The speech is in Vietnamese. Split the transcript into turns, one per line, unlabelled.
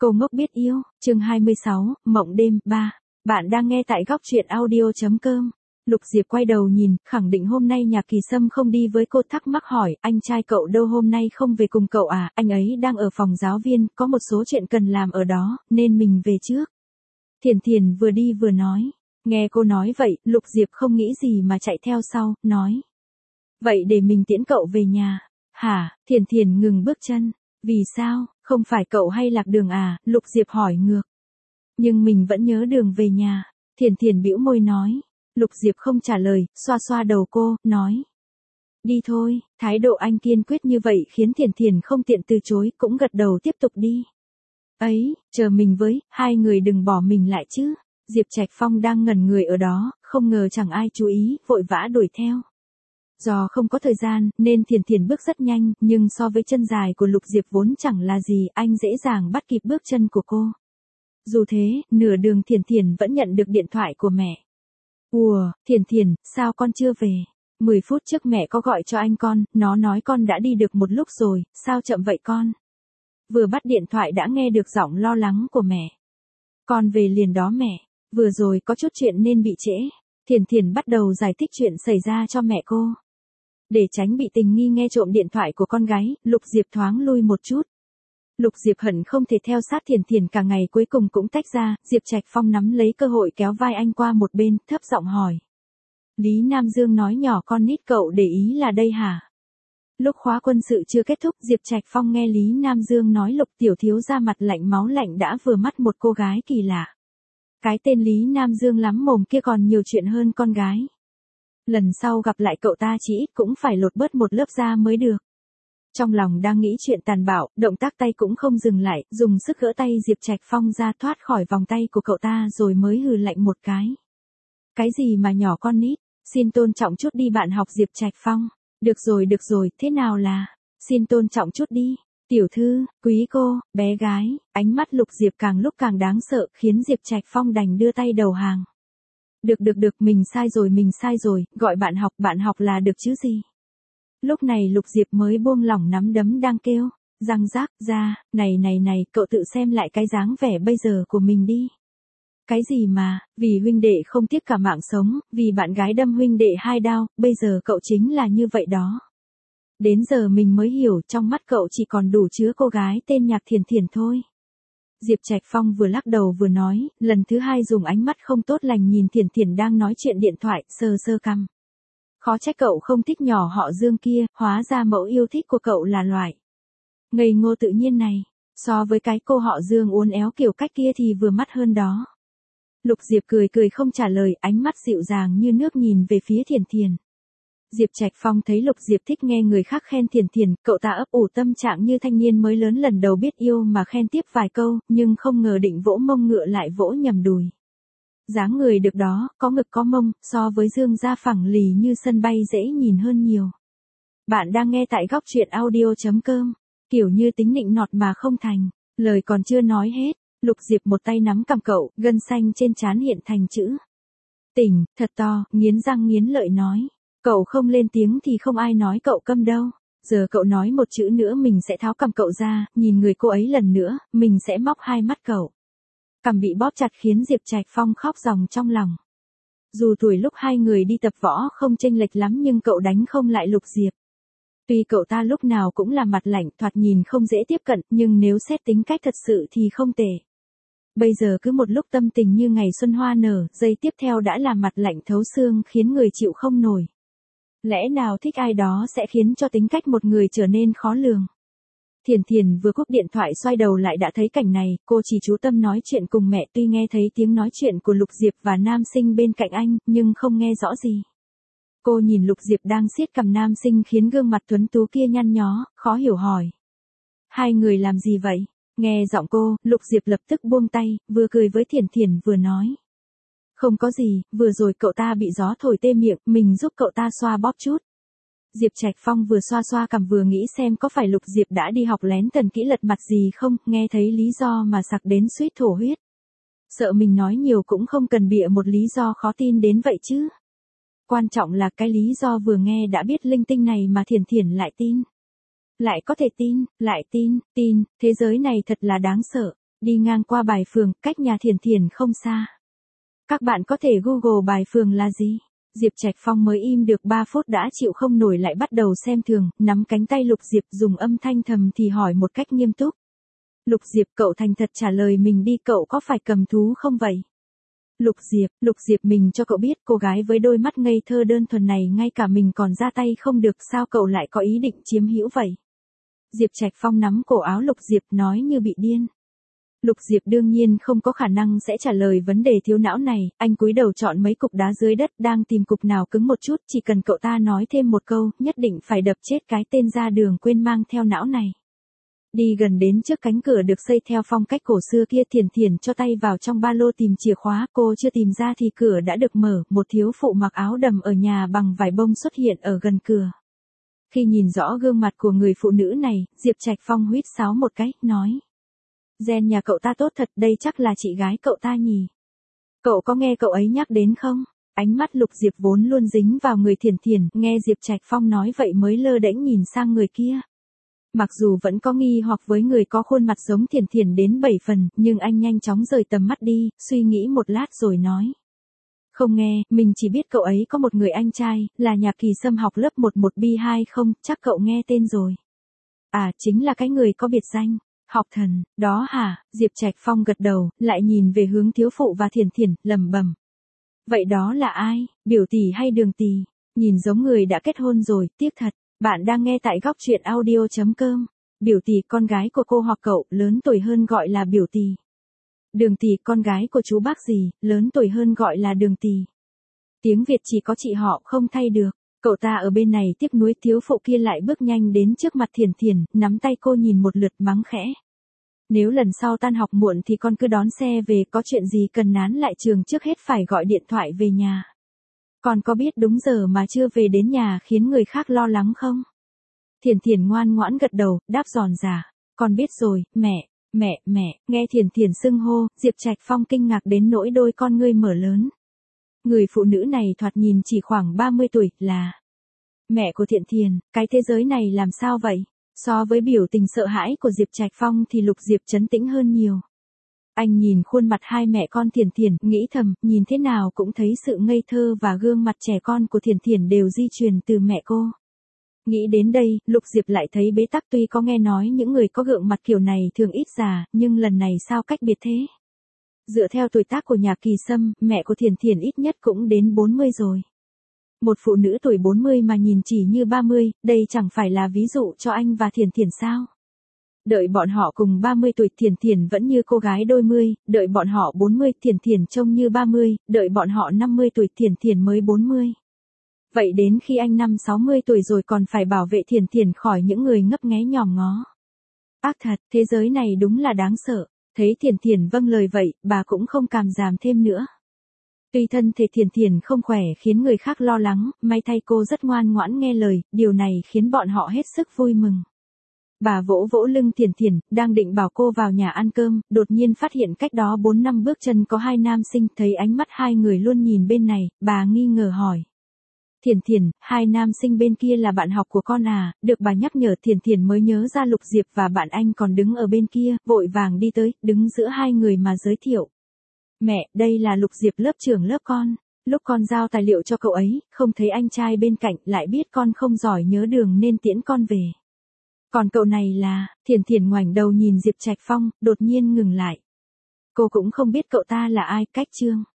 Cô ngốc biết yêu, chương 26, Mộng đêm 3. Bạn đang nghe tại góc truyện audio.com. Lục Diệp quay đầu nhìn, khẳng định hôm nay Nhạc Kỳ Sâm không đi với cô, thắc mắc hỏi, anh trai cậu đâu, hôm nay không về cùng cậu à? Anh ấy đang ở phòng giáo viên, có một số chuyện cần làm ở đó, nên mình về trước. Thiền Thiền vừa đi vừa nói. Nghe cô nói vậy, Lục Diệp không nghĩ gì mà chạy theo sau, nói. Vậy để mình tiễn cậu về nhà. Hả? Thiền Thiền ngừng bước chân. Vì sao, không phải cậu hay lạc đường à? Lục Diệp hỏi ngược. Nhưng mình vẫn nhớ đường về nhà. Thiền Thiền bĩu môi nói. Lục Diệp không trả lời, xoa xoa đầu cô, nói. Đi thôi, thái độ anh kiên quyết như vậy khiến Thiền Thiền không tiện từ chối, cũng gật đầu tiếp tục đi. Ấy, chờ mình với, hai người đừng bỏ mình lại chứ. Diệp Trạch Phong đang ngẩn người ở đó, không ngờ chẳng ai chú ý, vội vã đuổi theo. Do không có thời gian, nên Thiền Thiền bước rất nhanh, nhưng so với chân dài của Lục Diệp vốn chẳng là gì, anh dễ dàng bắt kịp bước chân của cô. Dù thế, nửa đường Thiền Thiền vẫn nhận được điện thoại của mẹ. Ủa, Thiền Thiền, sao con chưa về? 10 phút trước mẹ có gọi cho anh con, nó nói con đã đi được một lúc rồi, sao chậm vậy con? Vừa bắt điện thoại đã nghe được giọng lo lắng của mẹ. Con về liền đó mẹ, vừa rồi có chút chuyện nên bị trễ. Thiền Thiền bắt đầu giải thích chuyện xảy ra cho mẹ cô. Để tránh bị tình nghi nghe trộm điện thoại của con gái, Lục Diệp thoáng lui một chút. Lục Diệp hận không thể theo sát Thiền Thiền cả ngày, cuối cùng cũng tách ra. Diệp Trạch Phong nắm lấy cơ hội kéo vai anh qua một bên, thấp giọng hỏi. Lý Nam Dương nói nhỏ con nít cậu để ý là đây hả? Lúc khóa quân sự chưa kết thúc, Diệp Trạch Phong nghe Lý Nam Dương nói Lục tiểu thiếu ra mặt lạnh máu lạnh đã vừa mắt một cô gái kỳ lạ. Cái tên Lý Nam Dương lắm mồm kia còn nhiều chuyện hơn con gái. Lần sau gặp lại cậu ta chỉ ít cũng phải lột bớt một lớp da mới được. Trong lòng đang nghĩ chuyện tàn bạo, động tác tay cũng không dừng lại, dùng sức gỡ tay Diệp Trạch Phong ra thoát khỏi vòng tay của cậu ta rồi mới hừ lạnh một cái. Cái gì mà nhỏ con nít, xin tôn trọng chút đi bạn học. Diệp Trạch Phong. Được rồi, thế nào là, xin tôn trọng chút đi. Tiểu thư, quý cô, bé gái, ánh mắt Lục Diệp càng lúc càng đáng sợ khiến Diệp Trạch Phong đành đưa tay đầu hàng. Được, mình sai rồi, gọi bạn học là được chứ gì. Lúc này Lục Diệp mới buông lỏng nắm đấm đang kêu, răng rác ra, này, cậu tự xem lại cái dáng vẻ bây giờ của mình đi. Cái gì mà, vì huynh đệ không tiếc cả mạng sống, vì bạn gái đâm huynh đệ 2 đao, bây giờ cậu chính là như vậy đó. Đến giờ mình mới hiểu trong mắt cậu chỉ còn đủ chứa cô gái tên Nhạc Thiền Thiền thôi. Diệp Trạch Phong vừa lắc đầu vừa nói, lần thứ hai dùng ánh mắt không tốt lành nhìn Thiền Thiền đang nói chuyện điện thoại, sờ cằm. Khó trách cậu không thích nhỏ họ Dương kia, hóa ra mẫu yêu thích của cậu là loại ngây ngô tự nhiên này, so với cái cô họ Dương uốn éo kiểu cách kia thì vừa mắt hơn đó. Lục Diệp cười không trả lời, ánh mắt dịu dàng như nước nhìn về phía Thiền Thiền. Diệp Trạch Phong thấy Lục Diệp thích nghe người khác khen Thiền Thiền, cậu ta ấp ủ tâm trạng như thanh niên mới lớn lần đầu biết yêu mà khen tiếp vài câu, nhưng không ngờ định vỗ mông ngựa lại vỗ nhầm đùi. Dáng người được đó, có ngực có mông, so với Dương da phẳng lì như sân bay dễ nhìn hơn nhiều. Bạn đang nghe tại góc truyện audio.com, kiểu như tính nịnh nọt mà không thành, lời còn chưa nói hết, Lục Diệp một tay nắm cằm cậu, gân xanh trên trán hiện thành chữ tỉnh, thật to, nghiến răng nghiến lợi nói. Cậu không lên tiếng thì không ai nói cậu câm đâu. Giờ cậu nói một chữ nữa mình sẽ tháo cằm cậu ra, nhìn người cô ấy lần nữa, mình sẽ móc hai mắt cậu. Cằm bị bóp chặt khiến Diệp Trạch Phong khóc ròng trong lòng. Dù tuổi lúc hai người đi tập võ không chênh lệch lắm nhưng cậu đánh không lại Lục Diệp. Tuy cậu ta lúc nào cũng là mặt lạnh, thoạt nhìn không dễ tiếp cận, nhưng nếu xét tính cách thật sự thì không tệ. Bây giờ cứ một lúc tâm tình như ngày xuân hoa nở, giây tiếp theo đã là mặt lạnh thấu xương khiến người chịu không nổi. Lẽ nào thích ai đó sẽ khiến cho tính cách một người trở nên khó lường. Thiền Thiền vừa cúp điện thoại xoay đầu lại đã thấy cảnh này, cô chỉ chú tâm nói chuyện cùng mẹ, tuy nghe thấy tiếng nói chuyện của Lục Diệp và nam sinh bên cạnh anh, nhưng không nghe rõ gì. Cô nhìn Lục Diệp đang siết cằm nam sinh khiến gương mặt tuấn tú kia nhăn nhó, khó hiểu hỏi. Hai người làm gì vậy? Nghe giọng cô, Lục Diệp lập tức buông tay, vừa cười với Thiền Thiền vừa nói. Không có gì, vừa rồi cậu ta bị gió thổi tê miệng, mình giúp cậu ta xoa bóp chút. Diệp Trạch Phong vừa xoa cằm vừa nghĩ xem có phải Lục Diệp đã đi học lén tần kỹ lật mặt gì không, nghe thấy lý do mà sặc đến suýt thổ huyết. Sợ mình nói nhiều cũng không cần bịa một lý do khó tin đến vậy chứ. Quan trọng là cái lý do vừa nghe đã biết linh tinh này mà Thiền Thiền lại tin. Lại có thể tin, lại tin, thế giới này thật là đáng sợ. Đi ngang qua Bài Phường, cách nhà Thiển Thiển không xa. Các bạn có thể Google Bài Phường là gì? Diệp Trạch Phong mới im được 3 phút đã chịu không nổi lại bắt đầu xem thường, nắm cánh tay Lục Diệp dùng âm thanh thầm thì hỏi một cách nghiêm túc. Lục Diệp, cậu thành thật trả lời mình đi, cậu có phải cầm thú không vậy? Lục Diệp mình cho cậu biết cô gái với đôi mắt ngây thơ đơn thuần này ngay cả mình còn ra tay không được, sao cậu lại có ý định chiếm hữu vậy? Diệp Trạch Phong nắm cổ áo Lục Diệp nói như bị điên. Lục Diệp đương nhiên không có khả năng sẽ trả lời vấn đề thiếu não này, anh cúi đầu chọn mấy cục đá dưới đất đang tìm cục nào cứng một chút, chỉ cần cậu ta nói thêm một câu, nhất định phải đập chết cái tên ra đường quên mang theo não này. Đi gần đến trước cánh cửa được xây theo phong cách cổ xưa kia, Thiển Thiển cho tay vào trong ba lô tìm chìa khóa, cô chưa tìm ra thì cửa đã được mở, một thiếu phụ mặc áo đầm ở nhà bằng vải bông xuất hiện ở gần cửa. Khi nhìn rõ gương mặt của người phụ nữ này, Diệp Trạch Phong huýt sáo một cái, nói. Gen nhà cậu ta tốt thật, đây chắc là chị gái cậu ta nhỉ? Cậu có nghe cậu ấy nhắc đến không? Ánh mắt Lục Diệp vốn luôn dính vào người Thiển Thiển, nghe Diệp Trạch Phong nói vậy mới lơ đễnh nhìn sang người kia. Mặc dù vẫn có nghi hoặc với người có khuôn mặt giống Thiển Thiển đến 7 phần, nhưng anh nhanh chóng rời tầm mắt đi, suy nghĩ một lát rồi nói. Không nghe, mình chỉ biết cậu ấy có một người anh trai, là nhà Kỳ Sâm học lớp 11B2 không, chắc cậu nghe tên rồi. À, chính là cái người có biệt danh. Học thần, đó hả? Diệp Trạch Phong gật đầu, lại nhìn về hướng thiếu phụ và Thiển Thiển, lẩm bẩm. Vậy đó là ai, biểu tỷ hay đường tỷ? Nhìn giống người đã kết hôn rồi, tiếc thật. Bạn đang nghe tại góc truyện audio.com. Biểu tỷ con gái của cô hoặc cậu, lớn tuổi hơn gọi là biểu tỷ. Đường tỷ con gái của chú bác gì, lớn tuổi hơn gọi là đường tỷ. Tiếng Việt chỉ có chị họ không thay được. Cậu ta ở bên này tiếc nuối, thiếu phụ kia lại bước nhanh đến trước mặt Thiển Thiển, nắm tay cô nhìn một lượt mắng khẽ. Nếu lần sau tan học muộn thì con cứ đón xe về, có chuyện gì cần nán lại trường trước hết phải gọi điện thoại về nhà. Con có biết đúng giờ mà chưa về đến nhà khiến người khác lo lắng không? Thiển Thiển ngoan ngoãn gật đầu, đáp giòn giả. Con biết rồi, mẹ. Nghe Thiển Thiển xưng hô, Diệp Trạch Phong kinh ngạc đến nỗi đôi con ngươi mở lớn. Người phụ nữ này thoạt nhìn chỉ khoảng 30 tuổi, là mẹ của Thiển Thiển, cái thế giới này làm sao vậy? So với biểu tình sợ hãi của Diệp Trạch Phong thì Lục Diệp trấn tĩnh hơn nhiều. Anh nhìn khuôn mặt hai mẹ con Thiển Thiển, nghĩ thầm, nhìn thế nào cũng thấy sự ngây thơ và gương mặt trẻ con của Thiển Thiển đều di truyền từ mẹ cô. Nghĩ đến đây, Lục Diệp lại thấy bế tắc, tuy có nghe nói những người có gương mặt kiểu này thường ít già, nhưng lần này sao cách biệt thế? Dựa theo tuổi tác của nhà Kỳ Sâm, mẹ của Thiển Thiển ít nhất cũng đến 40 rồi. Một phụ nữ tuổi 40 mà nhìn chỉ như 30, đây chẳng phải là ví dụ cho anh và Thiển Thiển sao? Đợi bọn họ cùng 30 tuổi, Thiển Thiển vẫn như cô gái đôi mươi, đợi bọn họ 40, Thiển Thiển trông như 30, đợi bọn họ 50 tuổi, Thiển Thiển mới 40. Vậy đến khi anh 50-60 tuổi rồi còn phải bảo vệ Thiển Thiển khỏi những người ngấp nghé nhòm ngó. Ác thật, thế giới này đúng là đáng sợ. Thấy Thiển Thiển vâng lời vậy, bà cũng không càm giảm thêm nữa. Tuy thân thể Thiển Thiển không khỏe khiến người khác lo lắng, may thay cô rất ngoan ngoãn nghe lời, điều này khiến bọn họ hết sức vui mừng. Bà vỗ vỗ lưng Thiển Thiển, đang định bảo cô vào nhà ăn cơm, đột nhiên phát hiện cách đó 4-5 bước chân có hai nam sinh, thấy ánh mắt hai người luôn nhìn bên này, bà nghi ngờ hỏi. Thiển Thiển, hai nam sinh bên kia là bạn học của con à? Được bà nhắc nhở, Thiển Thiển mới nhớ ra Lục Diệp và bạn anh còn đứng ở bên kia, vội vàng đi tới, đứng giữa hai người mà giới thiệu. Mẹ, đây là Lục Diệp, lớp trưởng lớp con. Lúc con giao tài liệu cho cậu ấy, không thấy anh trai bên cạnh, lại biết con không giỏi nhớ đường nên tiễn con về. Còn cậu này là, Thiển Thiển ngoảnh đầu nhìn Diệp Trạch Phong, đột nhiên ngừng lại. Cô cũng không biết cậu ta là ai, cách chương.